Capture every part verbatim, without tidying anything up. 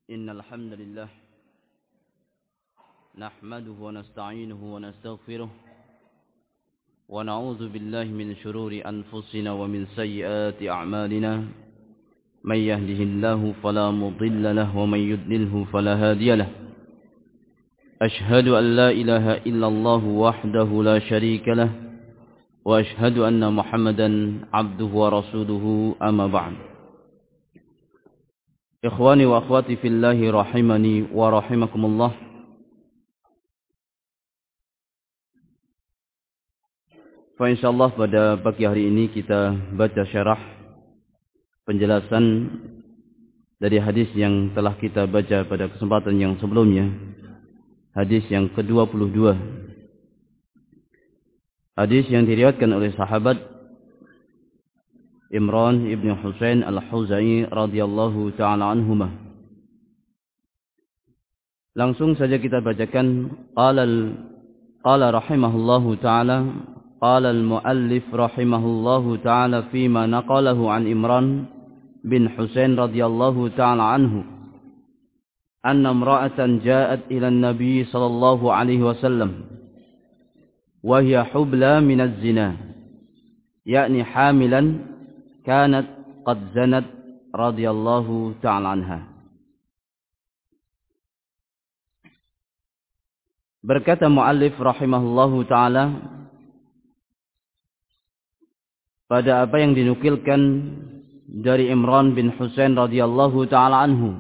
إن الحمد لله نحمده ونستعينه ونستغفره ونعوذ بالله من شرور أنفسنا ومن سيئات أعمالنا من يهده الله فلا مضل له ومن يضلله فلا هادي له أشهد أن لا إله إلا الله وحده لا شريك له وأشهد أن محمدا عبده ورسوله أما بعد Ikhwani wa akhwati fillahi rahimani wa rahimakumullah. Fa insyaallah pada pagi hari ini kita baca syarah penjelasan dari hadis yang telah kita baca pada kesempatan yang sebelumnya. Hadis yang ke dua puluh dua. Hadis yang diriwayatkan oleh sahabat Imran ibn Husain al-Huzai radhiyallahu ta'ala anhumah. Langsung saja kita bacakan. Qala qala rahimahullahu ta'ala qala al-muallif rahimahullahu ta'ala fima naqalahu an Imran bin Husain radhiyallahu ta'ala anhu anna imra'atan ja'at ila an-nabi sallallahu alaihi wasallam wa hiya hubla min az-zina yakni hamilan kanat qad zanat radhiyallahu ta'ala anha. Berkata muallif rahimahullahu ta'ala pada apa yang dinukilkan dari Imran bin Husain radhiyallahu ta'ala anhu,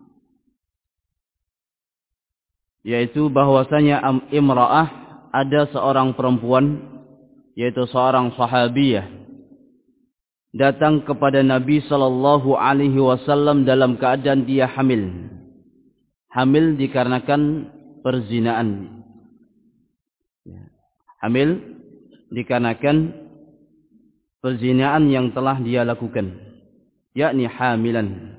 yaitu bahwasanya imra'ah ada seorang perempuan, yaitu seorang sahabiyah, datang kepada Nabi sallallahu alaihi wasallam dalam keadaan dia hamil. Hamil dikarenakan perzinaan. Hamil dikarenakan perzinaan yang telah dia lakukan, yakni hamilan.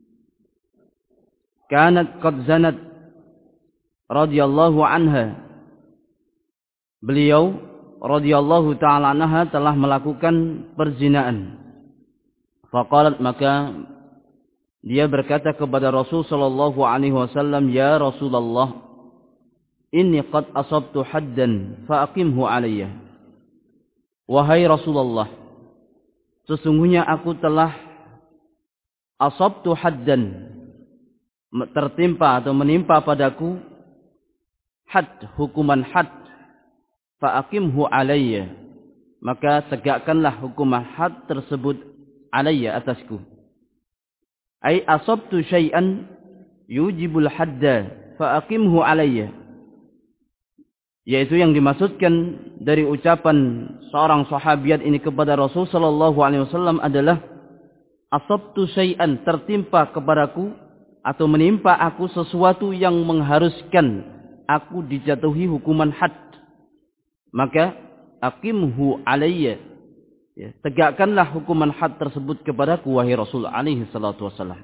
Kanat qad zanat radhiyallahu anha. Beliau radhiyallahu ta'ala anha telah melakukan perzinaan. Faqalat, maka dia berkata kepada Rasul sallallahu alaihi wasallam, ya Rasulullah, inni qad asabtu haddan fa aqimhu alayya. Wahai Rasulullah, sesungguhnya aku telah asabtu haddan, tertimpa atau menimpa padaku had, hukuman had, fa aqimhu alayya, maka tegakkanlah hukuman had tersebut alayya, atasku. Ay asabtu syai'an yujibul hadda fa aqimhu alayya, yaitu yang dimaksudkan dari ucapan seorang sahabiat ini kepada Rasul sallallahu alaihi wasallam adalah asabtu syai'an, tertimpa kepadaku atau menimpa aku sesuatu yang mengharuskan aku dijatuhi hukuman had, maka aqimhu alayya, ya, tegakkanlah hukuman had tersebut kepadaku wahai Rasul alaihi salatu wasallam.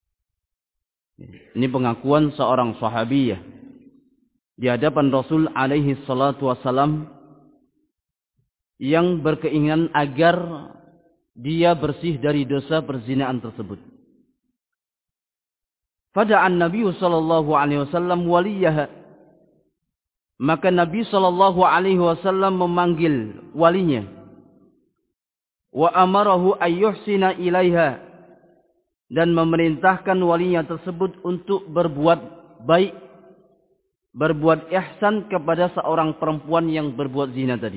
Ini pengakuan seorang sahabiyah di hadapan Rasul alaihi salatu wasallam yang berkeinginan agar dia bersih dari dosa perzinaan tersebut. Fada'an Nabi sallallahu alaihi wasallam waliyaha, maka Nabi sallallahu alaihi wasallam memanggil walinya. Wa amarahu ayyuhsina ilaiha, dan memerintahkan walinya tersebut untuk berbuat baik, berbuat ihsan kepada seorang perempuan yang berbuat zina tadi.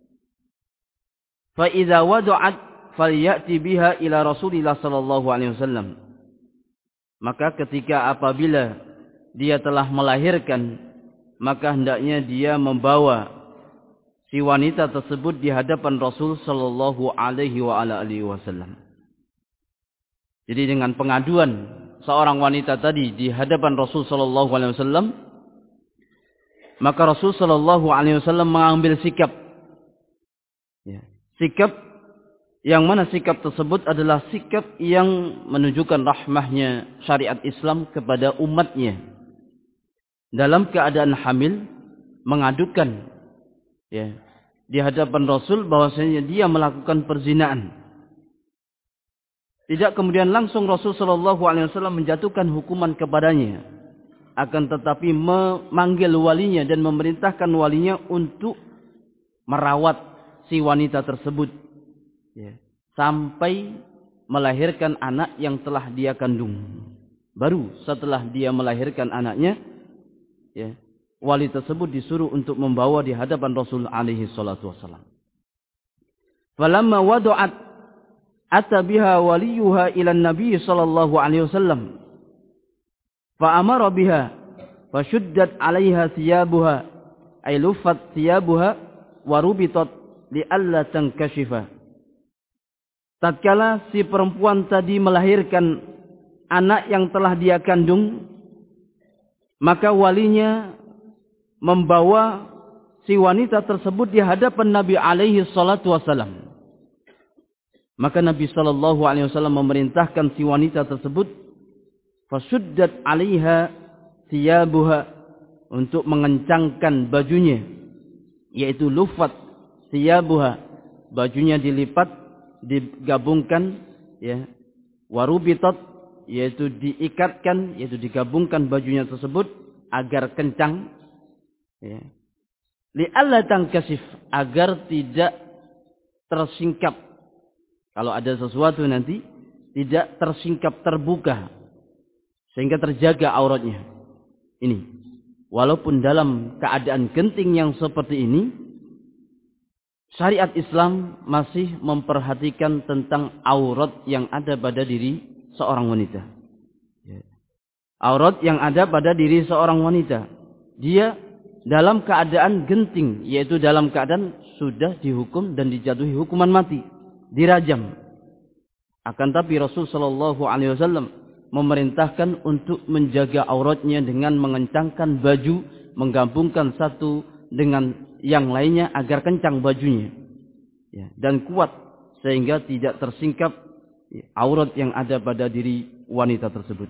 Fa idza wada'at falyati biha ila Rasulillah sallallahu alaihi wasallam, maka ketika apabila dia telah melahirkan, maka hendaknya dia membawa si wanita tersebut di hadapan Rasul sallallahu alaihi wa ala alihi wasallam. Jadi dengan pengaduan seorang wanita tadi di hadapan Rasul sallallahu alaihi wasallam, maka Rasul sallallahu alaihi wasallam mengambil sikap. Ya, sikap yang mana sikap tersebut adalah sikap yang menunjukkan rahmahnya syariat Islam kepada umatnya. Dalam keadaan hamil, mengadukan, ya, di hadapan Rasul bahwasanya dia melakukan perzinaan. Tidak kemudian langsung Rasul sallallahu alaihi wasallam menjatuhkan hukuman kepadanya, akan tetapi memanggil walinya dan memerintahkan walinya untuk merawat si wanita tersebut, ya, sampai melahirkan anak yang telah dia kandung. Baru setelah dia melahirkan anaknya, ya, wali tersebut disuruh untuk membawa di hadapan Rasul alaihi salatu wasallam. Falamma wada'at ata biha waliyuha ila Nabi sallallahu alaihi wasallam. Fa amara biha fashuddat 'alaiha thiyabuha ay luffat thiyabuha wa rubitat li alla tankashifa. Tatkala si perempuan tadi melahirkan anak yang telah dia kandung, maka walinya membawa si wanita tersebut di hadapan Nabi alaihi salatu wasallam. Maka Nabi sallallahu alaihi wasallam memerintahkan si wanita tersebut fasuddat 'alaiha thiyabuha, untuk mengencangkan bajunya, yaitu lufat thiyabuha, bajunya dilipat, digabungkan, ya, warubitat, yaitu diikatkan, yaitu digabungkan bajunya tersebut agar kencang, ya, li'alla tankasif, agar tidak tersingkap. Kalau ada sesuatu nanti tidak tersingkap, terbuka, sehingga terjaga auratnya. Ini, walaupun dalam keadaan genting yang seperti ini, syariat Islam masih memperhatikan tentang aurat yang ada pada diri seorang wanita. Aurat yang ada pada diri seorang wanita, dia dalam keadaan genting, yaitu dalam keadaan sudah dihukum dan dijatuhi hukuman mati, dirajam. Akan tapi Rasul sallallahu alaihi wasallam memerintahkan untuk menjaga auratnya dengan mengencangkan baju, menggabungkan satu dengan yang lainnya agar kencang bajunya, ya, dan kuat sehingga tidak tersingkap, ya, aurat yang ada pada diri wanita tersebut.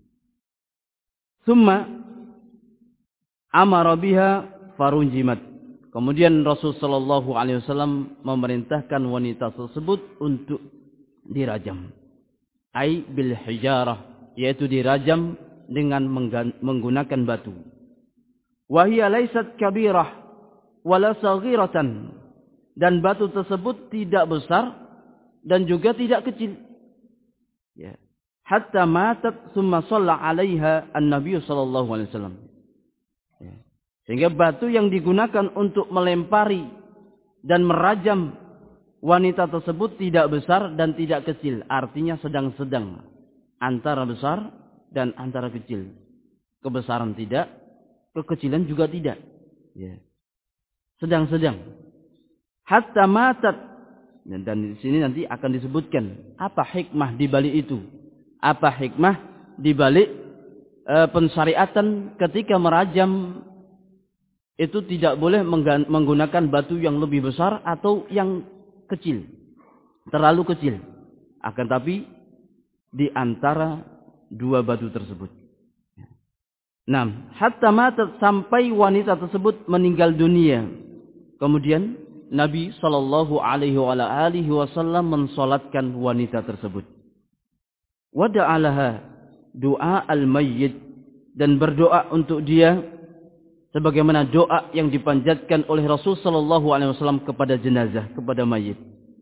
Summa amara biha farunjimat. Kemudian Rasul sallallahu alaihi wasallam memerintahkan wanita tersebut untuk dirajam. Ai bil hijarah, yaitu dirajam dengan menggunakan batu. Wa hiya laysat kabirah wala saghiratan, dan batu tersebut tidak besar dan juga tidak kecil. Ya. Hatta matat summa shalla 'alaiha an-nabiy sallallahu alaihi wasallam. Ya. Sehingga batu yang digunakan untuk melempari dan merajam wanita tersebut tidak besar dan tidak kecil, artinya sedang-sedang, antara besar dan antara kecil. Kebesaran tidak, kekecilan juga tidak. Ya. Sedang-sedang. Hatta matat. Dan, dan di sini nanti akan disebutkan apa hikmah di balik itu. Apa hikmah di balik e, pensyariatan ketika merajam itu tidak boleh menggunakan batu yang lebih besar atau yang kecil, terlalu kecil. Akan tapi di antara dua batu tersebut. Nah, hatta matat, sampai wanita tersebut meninggal dunia. Kemudian Nabi sallallahu alaihi wasallam mensolatkan wanita tersebut. Wada'alaha doa al-mayyit, dan berdoa untuk dia sebagaimana doa yang dipanjatkan oleh Rasul sallallahu alaihi wasallam kepada jenazah, kepada mayit.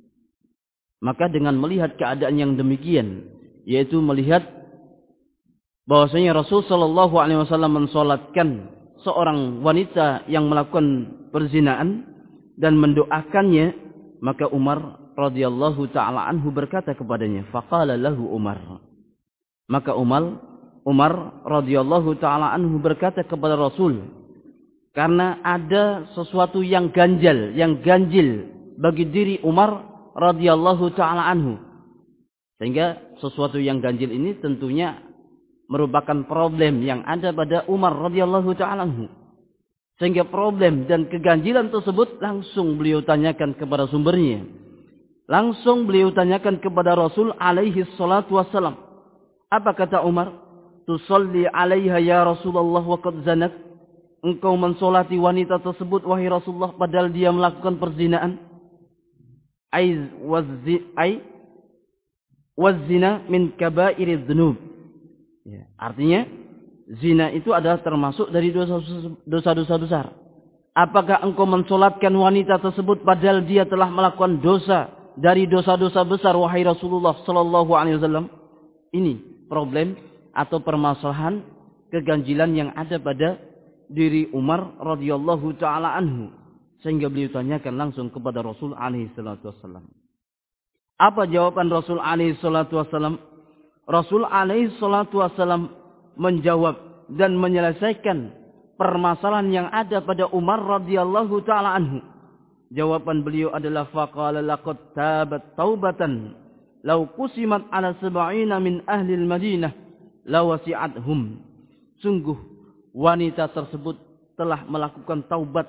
Maka dengan melihat keadaan yang demikian, yaitu melihat bahwasanya Rasul sallallahu alaihi wasallam mensolatkan seorang wanita yang melakukan perzinaan dan mendoakannya, maka Umar radhiyallahu taala anhu berkata kepadanya, faqala lahu Umar. Maka Umar Umar radhiyallahu taala anhu berkata kepada Rasul, karena ada sesuatu yang ganjal, yang ganjil bagi diri Umar radhiyallahu taala anhu. Sehingga sesuatu yang ganjil ini tentunya merupakan problem yang ada pada Umar radhiyallahu taala anhu. Sehingga problem dan keganjilan tersebut langsung beliau tanyakan kepada sumbernya. Langsung beliau tanyakan kepada Rasul alaihi salatu wassalam. Apa kata Umar? Tusalli alaiha ya Rasulullah wa qad zanat. Engkau mensolati wanita tersebut wahai Rasulullah padahal dia melakukan perzinaan. Ai wazzi ai waz-zina min kaba'iriz dzunub. Ya, artinya zina itu adalah termasuk dari dosa-dosa besar. Apakah engkau mensolatkan wanita tersebut padahal dia telah melakukan dosa dari dosa-dosa besar, wahai Rasulullah sallallahu alaihi wasallam? Ini problem atau permasalahan keganjilan yang ada pada diri Umar radhiyallahu taala anhu, sehingga beliau tanyakan langsung kepada Rasul alaihi salatu wasallam. Apa jawaban Rasul alaihi salatu wasallam? Rasul alaihi salatu wasallam menjawab dan menyelesaikan permasalahan yang ada pada Umar radhiyallahu taala anhu. Jawaban beliau adalah faqala laqad tabat taubatan law qusimat ala sab'ina min ahli al-Madinah lawasi'athum. Sungguh wanita tersebut telah melakukan taubat.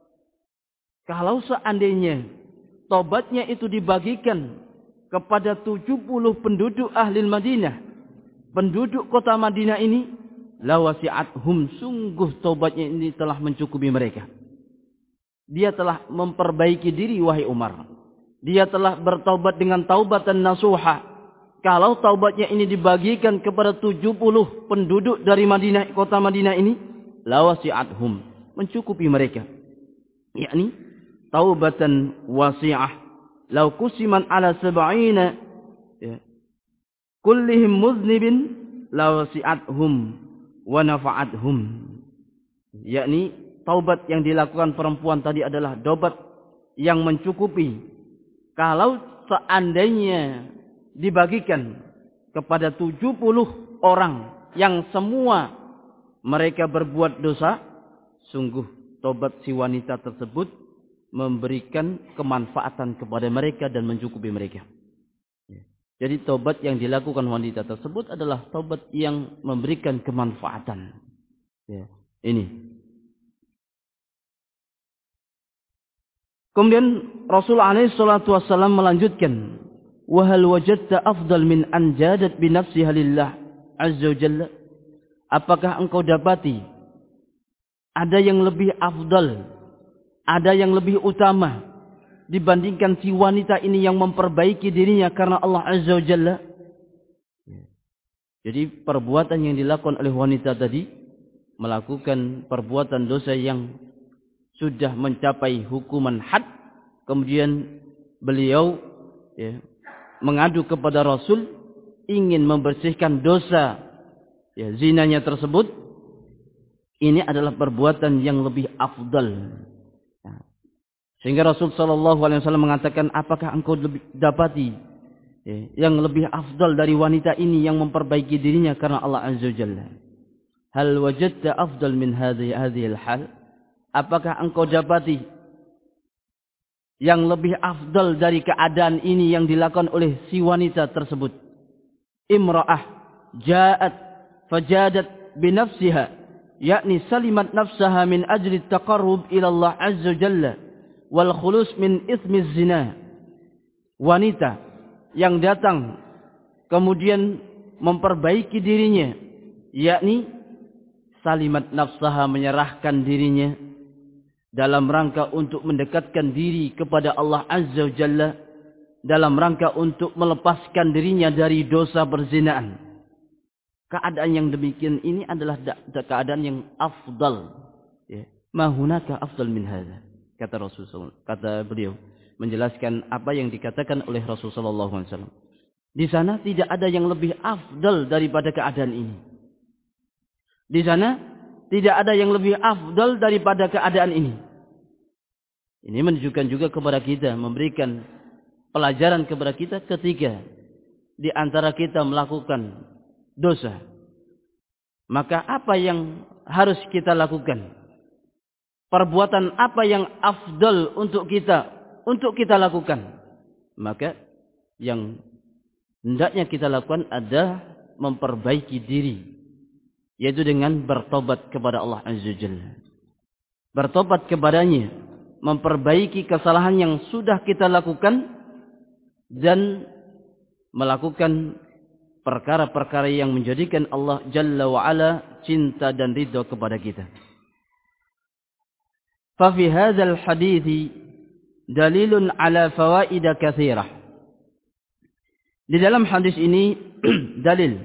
Kalau seandainya taubatnya itu dibagikan kepada tujuh puluh penduduk ahli Madinah, penduduk kota Madinah ini, lawasi'athum, sungguh taubatnya ini telah mencukupi mereka. Dia telah memperbaiki diri, wahai Umar. Dia telah bertaubat dengan taubatan nasuha. Kalau taubatnya ini dibagikan kepada tujuh puluh penduduk dari Madinah, kota Madinah ini, lawasi'athum, mencukupi mereka. Yakni taubatan wasi'ah. Lau kusiman ala sab'ina ya, kullihim muznibin lawasi'athum wa nafa'athum. Yakni taubat yang dilakukan perempuan tadi adalah taubat yang mencukupi. Kalau seandainya dibagikan kepada tujuh puluh orang yang semua mereka berbuat dosa, sungguh taubat si wanita tersebut memberikan kemanfaatan kepada mereka dan mencukupi mereka. Jadi taubat yang dilakukan wanita tersebut adalah taubat yang memberikan kemanfaatan. Ya, ini. Kemudian Rasulullah alaihi salatu wasallam melanjutkan, "Wa hal wajadta afdal min an jadat bi nafsiha lillah azza wa jalla?" Apakah engkau dapati ada yang lebih afdal, ada yang lebih utama dibandingkan si wanita ini yang memperbaiki dirinya karena Allah azza wa jalla? Jadi perbuatan yang dilakukan oleh wanita tadi, melakukan perbuatan dosa yang sudah mencapai hukuman had, kemudian beliau ya, mengadu kepada Rasul, ingin membersihkan dosa ya, zinanya tersebut. Ini adalah perbuatan yang lebih afdal. Sehingga Rasul sallallahu alaihi wasallam mengatakan, apakah engkau lebih dapati ya, yang lebih afdal dari wanita ini yang memperbaiki dirinya karena Allah azza wa jalla? Hal wajadta afdal min hadhihi hadhihi al-hal? Apakah engkau dapati yang lebih afdal dari keadaan ini yang dilakukan oleh si wanita tersebut? Imra'ah ja'at fajadat bi nafsiha, yakni salimat nafsaha min ajli taqarrub ila Allah azza wa jalla wal khulus min ismiz zina. Wanita yang datang kemudian memperbaiki dirinya, yakni salimat nafsaha, menyerahkan dirinya dalam rangka untuk mendekatkan diri kepada Allah azza wa jalla, dalam rangka untuk melepaskan dirinya dari dosa perzinaan. Keadaan yang demikian ini adalah keadaan yang afdal. Ya. Ma hunaka afdal min hadza. Kata Rasulullah, kata beliau menjelaskan apa yang dikatakan oleh Rasulullah sallallahu alaihi wasallam. Di sana tidak ada yang lebih afdal daripada keadaan ini. Di sana tidak ada yang lebih afdal daripada keadaan ini. Ini menunjukkan juga kepada kita, memberikan pelajaran kepada kita ketika di antara kita melakukan dosa. Maka apa yang harus kita lakukan? Perbuatan apa yang afdal untuk kita untuk kita lakukan? Maka yang hendaknya kita lakukan adalah memperbaiki diri, yaitu dengan bertobat kepada Allah azza wa jalla. Bertobat kepadanya, memperbaiki kesalahan yang sudah kita lakukan dan melakukan perkara-perkara yang menjadikan Allah jalla wa ala cinta dan ridha kepada kita. ففي هذا الحديث دليل على فوائد كثيرة. Di dalam hadis ini dalil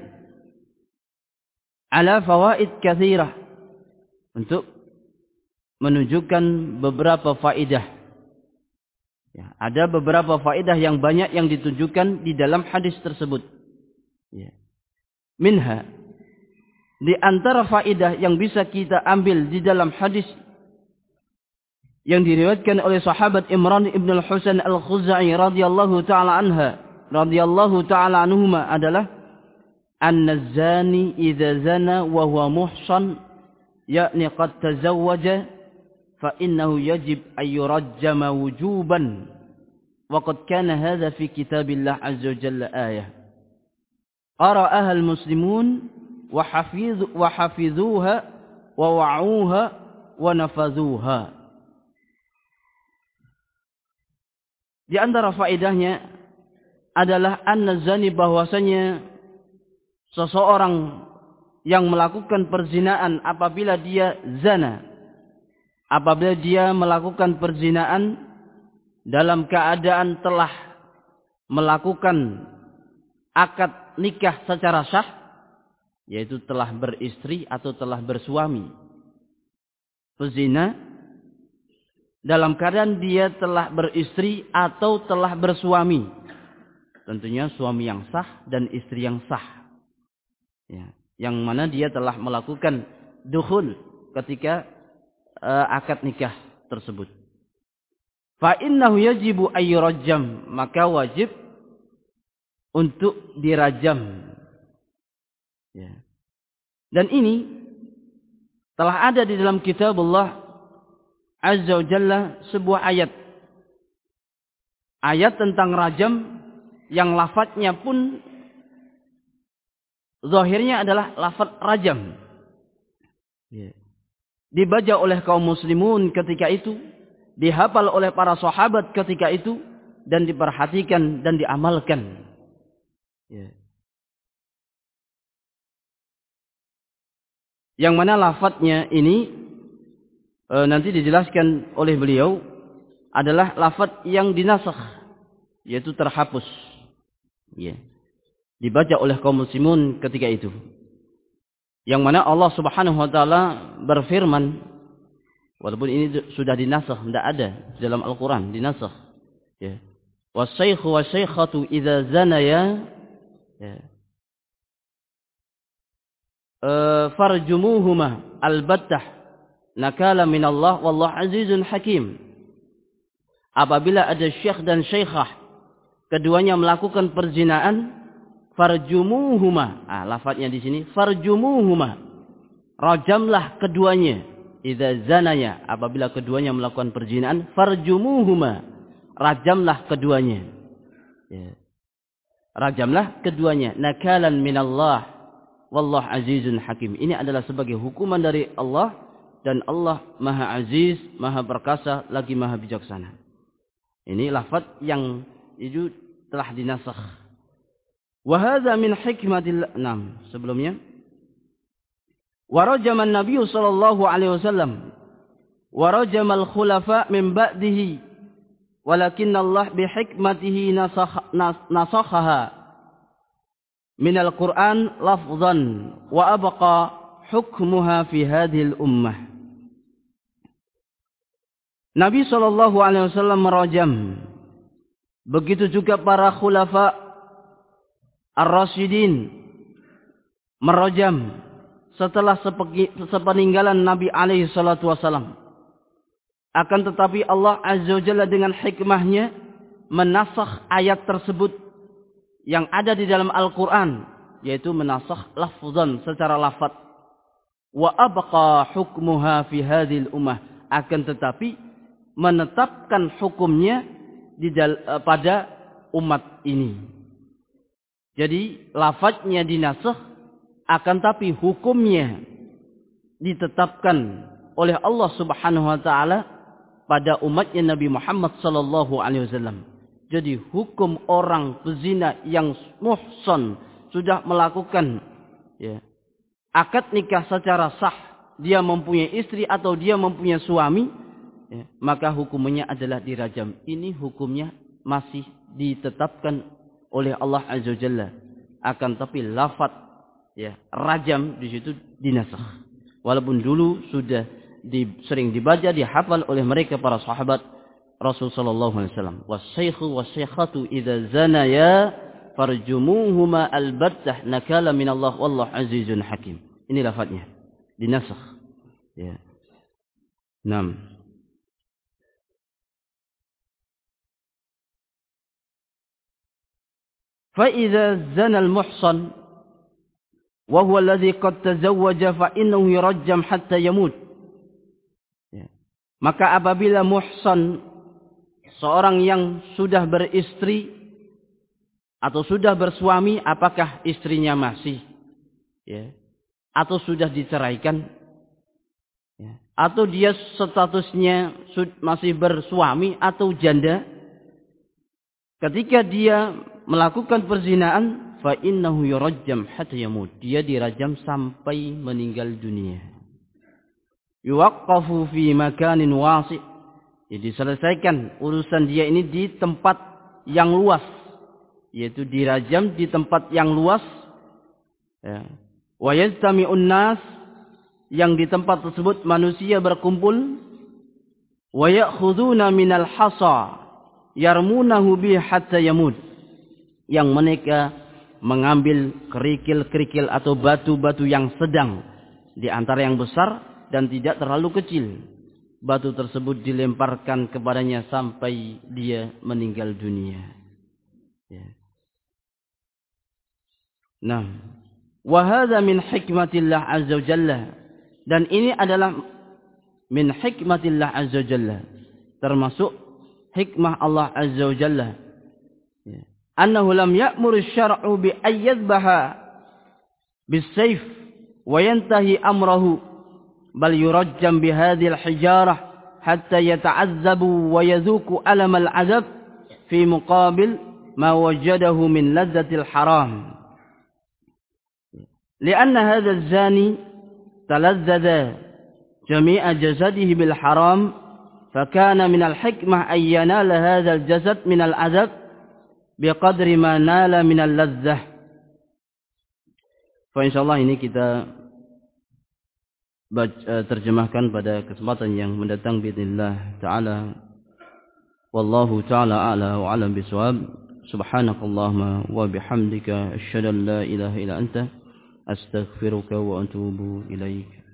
ala fawaid katsirah, untuk menunjukkan beberapa faedah. Ya, ada beberapa faedah yang banyak yang ditunjukkan di dalam hadis tersebut. Ya. Minha, di antara faedah yang bisa kita ambil di dalam hadis yang diriwayatkan oleh sahabat Imran ibn al-Husain al-Khuzai radhiyallahu taala anha radhiyallahu taala anhuma adalah anna az-zani idza zana wa huwa muhsan, yakni qad tazawwaja, fa innahu yajib an yurajjama wujuban, wa qad kana hadha fi kitabillah azza wa jalla ayah qara'aha al-muslimun wa hafiz wa hafizuha wa wa'uha wa nafadhuha. Di antara faedahnya adalah an-zani, bahwasanya seseorang yang melakukan perzinaan apabila dia zina, apabila dia melakukan perzinaan dalam keadaan telah melakukan akad nikah secara sah, yaitu telah beristri atau telah bersuami. Pezina dalam keadaan dia telah beristri atau telah bersuami. Tentunya suami yang sah dan istri yang sah. Ya, yang mana dia telah melakukan dukhul ketika uh, akad nikah tersebut. Fa innahu yajibu ayyurajjam, maka wajib untuk dirajam. Ya. Dan ini telah ada di dalam kitabullah azza wa jalla sebuah ayat. Ayat tentang rajam yang lafadznya pun zahirnya adalah lafaz rajam. Ya. Dibaca oleh kaum muslimun ketika itu, dihafal oleh para sahabat ketika itu, dan diperhatikan dan diamalkan. Ya. Yang mana lafadznya ini e, nanti dijelaskan oleh beliau adalah lafadz yang dinasakh, yaitu terhapus. Ya. Dibaca oleh kaum muslimun ketika itu. Yang mana Allah Subhanahu wa taala berfirman, walaupun ini sudah dinasakh, tidak ada dalam Al-Qur'an, dinasakh. Ya. Was-syaikhu was-syaikhatu idza zanaya, ya, Uh, farjumuhuma albattah nakala minallah wallahu azizun hakim. Apabila ada syekh dan syekhah, keduanya melakukan perzinaan, farjumuhuma, ah lafadznya di sini farjumuhuma, rajamlah keduanya. Idza zanaya, apabila keduanya melakukan perzinaan, farjumuhuma, rajamlah keduanya. Ya. Rajamlah keduanya, nakalan minallah wallahu azizun hakim. Ini adalah sebagai hukuman dari Allah, dan Allah Maha Aziz, Maha Perkasa, lagi Maha Bijaksana. Ini lafaz yang itu telah dinasakh. Wa hadza min hikmatil enam. Sebelumnya, wa rajama an-nabiy sallallahu alaihi wasallam wa rajama al-khulafa min ba'dihi, walakin Allah bi hikmatihi nasakhaha min al-Quran lafzan wa abqa hukmuha fi hadhihi al-ummah. Nabi sallallahu alaihi wasallam merajam, begitu juga para khulafa ar-rasyidin merajam setelah sepeninggalan Nabi alaihi salatu wasallam. Akan tetapi Allah azza wa jalla dengan hikmahnya menasakh ayat tersebut yang ada di dalam Al-Quran, yaitu menasakh lafzan secara lafaz, wa abqa hukmuha fi hadhil ummah, akan tetapi menetapkan hukumnya di dal- pada umat ini. Jadi lafaznya dinasakh, akan tapi hukumnya ditetapkan oleh Allah Subhanahu wa taala pada umatnya Nabi Muhammad sallallahu alaihi wasallam. Jadi hukum orang pezina yang muhsan, sudah melakukan ya, akad nikah secara sah, dia mempunyai istri atau dia mempunyai suami, ya, maka hukumnya adalah dirajam. Ini hukumnya masih ditetapkan oleh Allah Azza wa Jalla. Akan tapi lafaz ya rajam di situ dinasakh. Walaupun dulu sudah di, sering dibaca, dihafal oleh mereka para sahabat Rasul sallallahu alaihi wasallam. Was-syaikhu was-syaikhatu idza zanaya farjumuhuma albattah nakala min Allah wallahu azizun hakim. Ini lafaznya. Dinasakh. Ya. enam. فإذا زنى المحصن وهو الذي قد تزوج فإنه يرجم حتى يموت. Maka apabila muhsan, seorang yang sudah beristri atau sudah bersuami, apakah istrinya masih ya, atau sudah diceraikan ya, atau dia statusnya masih bersuami atau janda, ketika dia melakukan perzinaan, fa innahu yurajjam hatta yamut. Dia dirajam sampai meninggal dunia. Yuwaqqafu fi makanin wasi'. Jadi selesaikan urusan dia ini di tempat yang luas, yaitu dirajam di tempat yang luas. Ya. Wa yajtami'un nas, yang di tempat tersebut manusia berkumpul. Wa ya'khuduna minal hasa yarmunahu bi hatta yamut. Yang mereka mengambil kerikil-kerikil atau batu-batu yang sedang di antara yang besar dan tidak terlalu kecil. Batu tersebut dilemparkan kepadanya sampai dia meninggal dunia. Ya. Nah, wa hadza min hikmatillah azza wa jalla, dan ini adalah min hikmatillah azza wa jalla, termasuk hikmah Allah azza wa jalla. Ya. Annahu lam ya'mur asy-syar'u bi ayyadbaha bis-sayf wa yantahi amrahu bal yurajjam bi hadhihi al-hijarah hatta yata'azzabu wa yadhuku alam al-'adab fi muqabil ma wajadahu min ladzatil haram. Lianna hadha az-zani talazzadha jami'a jasadihi bil haram, fakana min al-hikmah an yanala hadha al-jasad min al-'adab biqadri ma nala minal ladzah. Fa insyaallah ini kita baca, terjemahkan pada kesempatan yang mendatang biidznillah taala. Wallahu taala a'la wa a'lam bisawab. Subhanakallahumma wa bihamdika asyhadu an la ilaha illa anta astaghfiruka wa atubu ilaik.